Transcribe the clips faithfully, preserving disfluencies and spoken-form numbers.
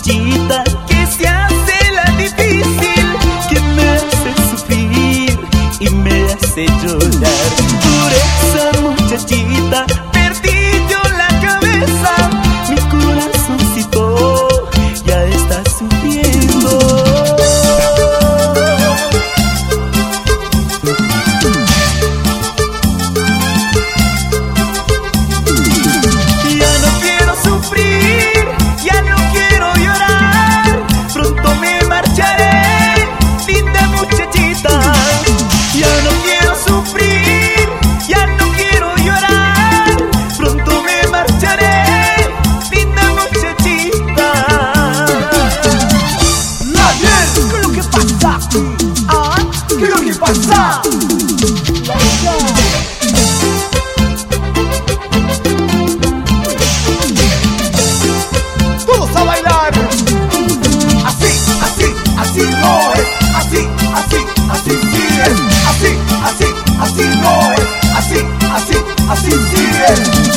muchachita que se hace la difícil, que me hace sufrir y me hace llorar. Por esa muchachita perdí yo la cabeza, mi corazoncito ya está sufriendo. ¿Qué es lo que pasa? Todos a bailar. Así, así, así no es. Así, así, así sí es. Así, así, así no es. Así, así, así sí es.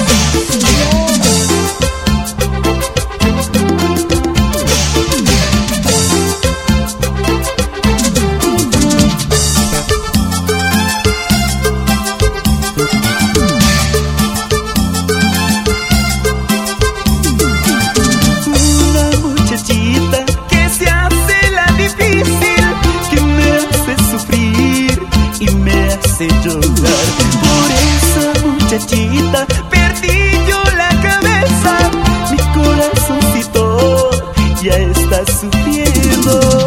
Llorar. Por esa muchachita perdí yo la cabeza, mi corazoncito ya está sufriendo.